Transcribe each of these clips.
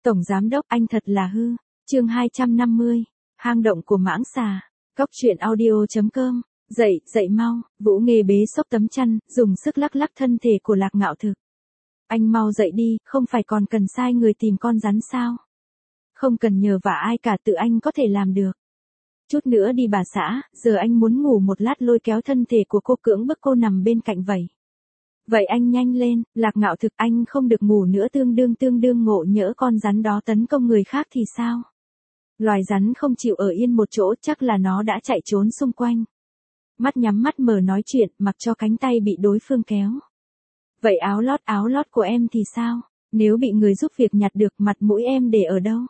Tổng giám đốc anh thật là hư. Chương 250. Hang động của mãng xà. Cóc truyện audio.com. Dậy, dậy mau. Vũ Nghê bế xốc tấm chăn, dùng sức lắc lắc thân thể của Lạc Ngạo Thực. Anh mau dậy đi, không phải còn cần sai người tìm con rắn sao? Không cần nhờ vả ai cả, tự anh có thể làm được. Chút nữa đi bà xã, giờ anh muốn ngủ một lát, lôi kéo thân thể của cô cưỡng bức cô nằm bên cạnh vậy. Vậy anh nhanh lên, Lạc Ngạo Thực, anh không được ngủ nữa, tương đương ngộ nhỡ con rắn đó tấn công người khác thì sao? Loài rắn không chịu ở yên một chỗ, chắc là nó đã chạy trốn xung quanh. Mắt nhắm mắt mở nói chuyện, mặc cho cánh tay bị đối phương kéo. Vậy áo lót của em thì sao? Nếu bị người giúp việc nhặt được, mặt mũi em để ở đâu?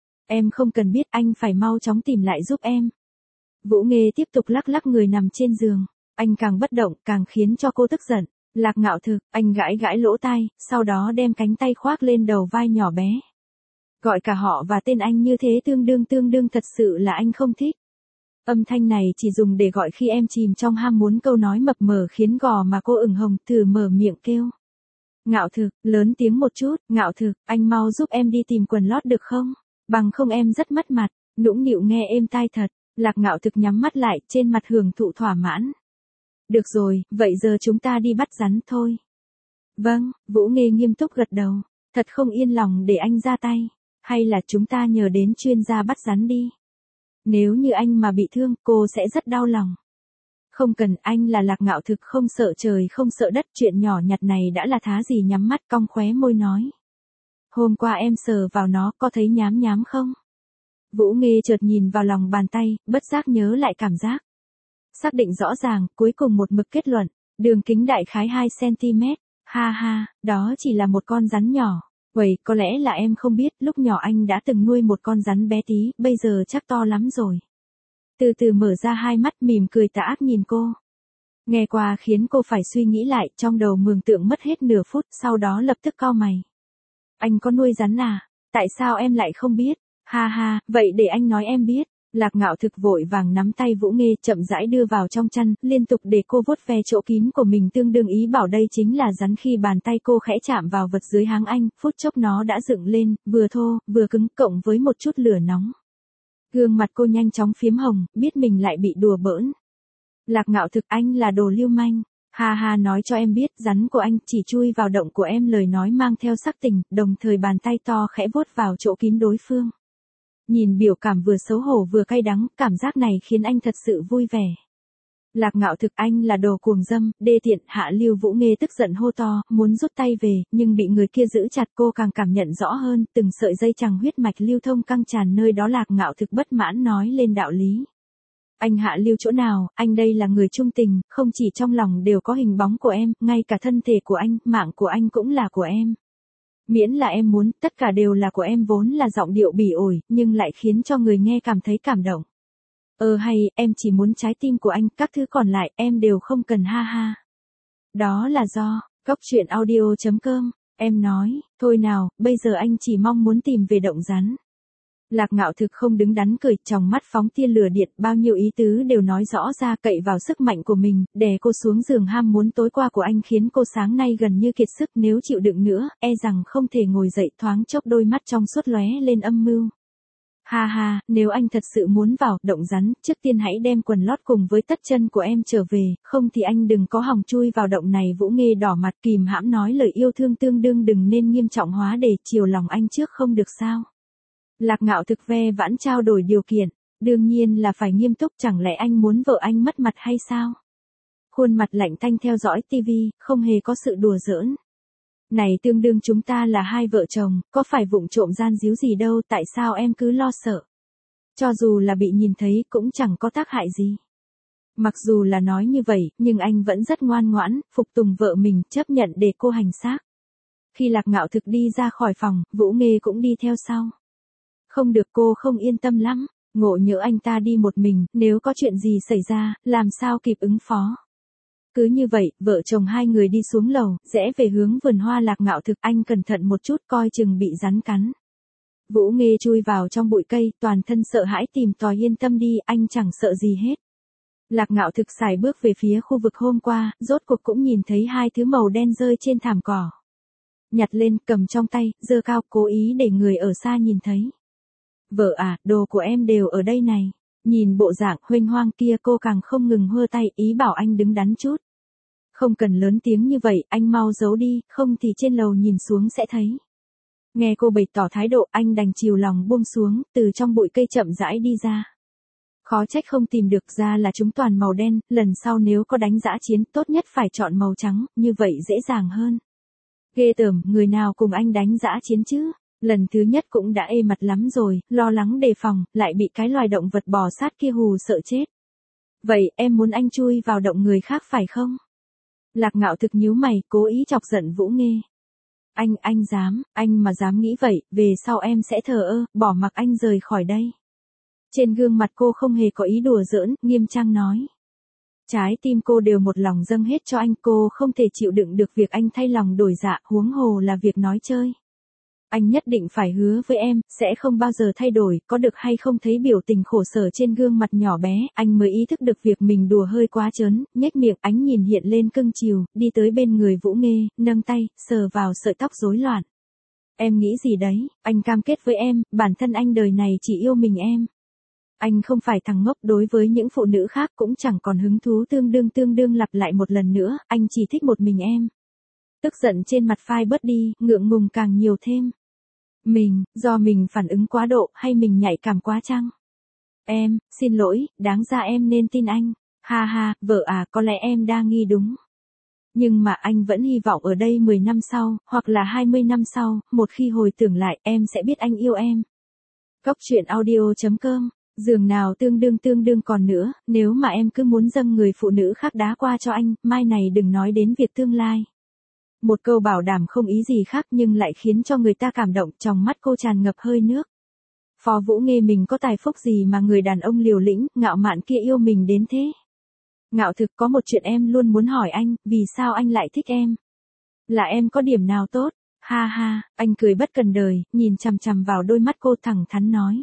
Em không cần biết, anh phải mau chóng tìm lại giúp em. Vũ Nghê tiếp tục lắc lắc người nằm trên giường. Anh càng bất động, càng khiến cho cô tức giận. Lạc Ngạo Thực, anh gãi lỗ tai, sau đó đem cánh tay khoác lên đầu vai nhỏ bé. Gọi cả họ và tên anh như thế tương đương thật sự là anh không thích. Âm thanh này chỉ dùng để gọi khi em chìm trong ham muốn câu nói mập mờ khiến gò mà cô ửng hồng, thử mở miệng kêu. Ngạo Thực, lớn tiếng một chút, Ngạo Thực, anh mau giúp em đi tìm quần lót được không? Bằng không em rất mất mặt. Nũng nịu nghe êm tai thật. Lạc Ngạo Thực nhắm mắt lại, trên mặt hưởng thụ thỏa mãn. Được rồi, vậy giờ chúng ta đi bắt rắn thôi. Vâng, Vũ Nghê nghiêm túc gật đầu. Thật không yên lòng để anh ra tay. Hay là chúng ta nhờ đến chuyên gia bắt rắn đi. Nếu như anh mà bị thương, cô sẽ rất đau lòng. Không cần, anh là Lạc Ngạo Thực, không sợ trời không sợ đất, chuyện nhỏ nhặt này đã là thá gì, nhắm mắt cong khóe môi nói. Hôm qua em sờ vào nó, có thấy nhám không? Vũ Nghê chợt nhìn vào lòng bàn tay, bất giác nhớ lại cảm giác. Xác định rõ ràng, cuối cùng một mực kết luận, đường kính đại khái 2cm, ha, đó chỉ là một con rắn nhỏ. Vậy, có lẽ là em không biết, lúc nhỏ anh đã từng nuôi một con rắn bé tí, bây giờ chắc to lắm rồi. Từ từ mở ra hai mắt, mỉm cười tà ác nhìn cô. Nghe qua khiến cô phải suy nghĩ lại, trong đầu mường tượng mất hết nửa phút, sau đó lập tức cau mày. Anh có nuôi rắn à? Tại sao em lại không biết? Ha, vậy để anh nói em biết. Lạc Ngạo Thực vội vàng nắm tay Vũ Nghê, chậm rãi đưa vào trong chăn, liên tục để cô vuốt ve chỗ kín của mình, tương đương ý bảo đây chính là rắn. Khi bàn tay cô khẽ chạm vào vật dưới háng anh, phút chốc nó đã dựng lên, vừa thô, vừa cứng, cộng với một chút lửa nóng. Gương mặt cô nhanh chóng phiếm hồng, biết mình lại bị đùa bỡn. Lạc Ngạo Thực, anh là đồ lưu manh. Ha, nói cho em biết, rắn của anh chỉ chui vào động của em, lời nói mang theo sắc tình, đồng thời bàn tay to khẽ vuốt vào chỗ kín đối phương. Nhìn biểu cảm vừa xấu hổ vừa cay đắng, cảm giác này khiến anh thật sự vui vẻ. Lạc Ngạo Thực, anh là đồ cuồng dâm, đê tiện, hạ lưu. Vũ Nghê tức giận hô to, muốn rút tay về, nhưng bị người kia giữ chặt. Cô càng cảm nhận rõ hơn, từng sợi dây chằng huyết mạch lưu thông căng tràn nơi đó. Lạc Ngạo Thực bất mãn nói lên đạo lý. Anh hạ lưu chỗ nào, anh đây là người trung tình, không chỉ trong lòng đều có hình bóng của em, ngay cả thân thể của anh, mạng của anh cũng là của em. Miễn là em muốn, tất cả đều là của em. Vốn là giọng điệu bỉ ổi, nhưng lại khiến cho người nghe cảm thấy cảm động. Hay, em chỉ muốn trái tim của anh, các thứ còn lại, em đều không cần, ha. Đó là do, cóc truyện audio.com, em nói, thôi nào, bây giờ anh chỉ mong muốn tìm về động rắn. Lạc Ngạo Thực không đứng đắn cười, trong mắt phóng tia lửa điện, bao nhiêu ý tứ đều nói rõ ra, cậy vào sức mạnh của mình, đè cô xuống giường. Ham muốn tối qua của anh khiến cô sáng nay gần như kiệt sức, nếu chịu đựng nữa, e rằng không thể ngồi dậy. Thoáng chốc đôi mắt trong suốt lóe lên âm mưu. Ha, nếu anh thật sự muốn vào động rắn, trước tiên hãy đem quần lót cùng với tất chân của em trở về, không thì anh đừng có hòng chui vào động này. Vũ Nghê đỏ mặt kìm hãm nói lời yêu thương, tương đương đừng nên nghiêm trọng hóa để chiều lòng anh trước không được sao? Lạc Ngạo Thực ve vãn trao đổi điều kiện, đương nhiên là phải nghiêm túc, chẳng lẽ anh muốn vợ anh mất mặt hay sao? Khuôn mặt lạnh tanh theo dõi tivi, không hề có sự đùa giỡn. Này, tương đương chúng ta là hai vợ chồng, có phải vụng trộm gian díu gì đâu, tại sao em cứ lo sợ? Cho dù là bị nhìn thấy cũng chẳng có tác hại gì. Mặc dù là nói như vậy, nhưng anh vẫn rất ngoan ngoãn, phục tùng vợ mình, chấp nhận để cô hành xác. Khi Lạc Ngạo Thực đi ra khỏi phòng, Vũ Nghê cũng đi theo sau. Không được, cô không yên tâm lắm, ngộ nhỡ anh ta đi một mình, nếu có chuyện gì xảy ra, làm sao kịp ứng phó. Cứ như vậy, vợ chồng hai người đi xuống lầu, rẽ về hướng vườn hoa. Lạc Ngạo Thực, anh cẩn thận một chút, coi chừng bị rắn cắn. Vũ Nghê chui vào trong bụi cây, toàn thân sợ hãi tìm tòi. Yên tâm đi, anh chẳng sợ gì hết. Lạc Ngạo Thực sải bước về phía khu vực hôm qua, rốt cuộc cũng nhìn thấy hai thứ màu đen rơi trên thảm cỏ. Nhặt lên, cầm trong tay, giơ cao, cố ý để người ở xa nhìn thấy. Vợ à, đồ của em đều ở đây này. Nhìn bộ dạng huênh hoang kia cô càng không ngừng hơ tay, ý bảo anh đứng đắn chút. Không cần lớn tiếng như vậy, anh mau giấu đi, không thì trên lầu nhìn xuống sẽ thấy. Nghe cô bày tỏ thái độ, anh đành chiều lòng buông xuống, từ trong bụi cây chậm rãi đi ra. Khó trách không tìm được, ra là chúng toàn màu đen, lần sau nếu có đánh dã chiến tốt nhất phải chọn màu trắng, như vậy dễ dàng hơn. Ghê tởm, người nào cùng anh đánh dã chiến chứ? Lần thứ nhất cũng đã ê mặt lắm rồi, lo lắng đề phòng, lại bị cái loài động vật bò sát kia hù sợ chết. Vậy, em muốn anh chui vào động người khác phải không? Lạc Ngạo Thực nhíu mày, cố ý chọc giận Vũ Nghê. Anh dám, anh mà dám nghĩ vậy, về sau em sẽ thờ ơ, bỏ mặc anh rời khỏi đây. Trên gương mặt cô không hề có ý đùa giỡn, nghiêm trang nói. Trái tim cô đều một lòng dâng hết cho anh, cô không thể chịu đựng được việc anh thay lòng đổi dạ, huống hồ là việc nói chơi. Anh nhất định phải hứa với em, sẽ không bao giờ thay đổi, có được hay không? Thấy biểu tình khổ sở trên gương mặt nhỏ bé, anh mới ý thức được việc mình đùa hơi quá trớn, nhếch miệng, ánh nhìn hiện lên cưng chiều, đi tới bên người Vũ Nghê, nâng tay, sờ vào sợi tóc rối loạn. Em nghĩ gì đấy, anh cam kết với em, bản thân anh đời này chỉ yêu mình em. Anh không phải thằng ngốc, đối với những phụ nữ khác cũng chẳng còn hứng thú tương đương lặp lại một lần nữa, anh chỉ thích một mình em. Tức giận trên mặt phai bớt đi, ngượng ngùng càng nhiều thêm. Do mình phản ứng quá độ, hay mình nhạy cảm quá chăng? Em, xin lỗi, đáng ra em nên tin anh. Ha ha, vợ à, có lẽ em đa nghi đúng. Nhưng mà anh vẫn hy vọng ở đây 10 năm sau, hoặc là 20 năm sau, một khi hồi tưởng lại, em sẽ biết anh yêu em. Cóc truyện audio.com. Giường nào tương đương còn nữa, nếu mà em cứ muốn dâng người phụ nữ khác đá qua cho anh, mai này đừng nói đến việc tương lai. Một câu bảo đảm không ý gì khác nhưng lại khiến cho người ta cảm động, trong mắt cô tràn ngập hơi nước. Phó Vũ Nghê, mình có tài phúc gì mà người đàn ông liều lĩnh, ngạo mạn kia yêu mình đến thế? Ngạo Thực, có một chuyện em luôn muốn hỏi anh, vì sao anh lại thích em? Là em có điểm nào tốt? Ha ha, anh cười bất cần đời, nhìn chằm chằm vào đôi mắt cô thẳng thắn nói.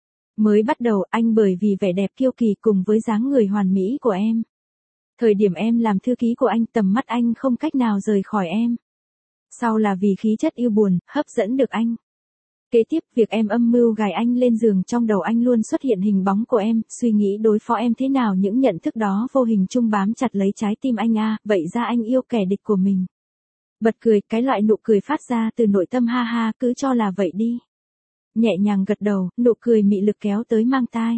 Mới bắt đầu anh bởi vì vẻ đẹp kiêu kỳ cùng với dáng người hoàn mỹ của em. Thời điểm em làm thư ký của anh, tầm mắt anh không cách nào rời khỏi em. Sau là vì khí chất yêu buồn, hấp dẫn được anh. Kế tiếp, việc em âm mưu gài anh lên giường, trong đầu anh luôn xuất hiện hình bóng của em, suy nghĩ đối phó em thế nào, những nhận thức đó vô hình chung bám chặt lấy trái tim anh à, vậy ra anh yêu kẻ địch của mình. Bật cười, cái loại nụ cười phát ra từ nội tâm, ha ha, cứ cho là vậy đi. Nhẹ nhàng gật đầu, nụ cười mị lực kéo tới mang tai.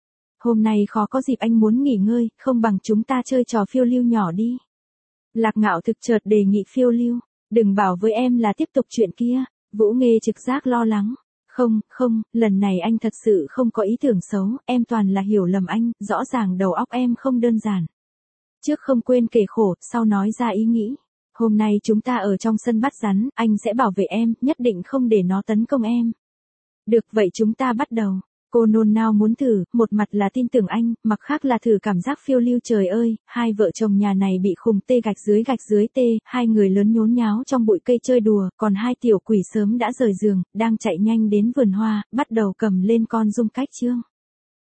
Hôm nay khó có dịp, anh muốn nghỉ ngơi, không bằng chúng ta chơi trò phiêu lưu nhỏ đi. Lạc Ngạo Thực chợt đề nghị phiêu lưu. Đừng bảo với em là tiếp tục chuyện kia. Vũ Nghê trực giác lo lắng. Không, lần này anh thật sự không có ý tưởng xấu, em toàn là hiểu lầm anh, rõ ràng đầu óc em không đơn giản. Trước không quên kể khổ, sau nói ra ý nghĩ. Hôm nay chúng ta ở trong sân bắt rắn, anh sẽ bảo vệ em, nhất định không để nó tấn công em. Được, vậy chúng ta bắt đầu. Cô nôn nao muốn thử, một mặt là tin tưởng anh, mặt khác là thử cảm giác phiêu lưu. Trời ơi, hai vợ chồng nhà này bị khùng tê gạch dưới tê, hai người lớn nhốn nháo trong bụi cây chơi đùa, còn hai tiểu quỷ sớm đã rời giường, đang chạy nhanh đến vườn hoa, bắt đầu cầm lên con Dung Cách Chương.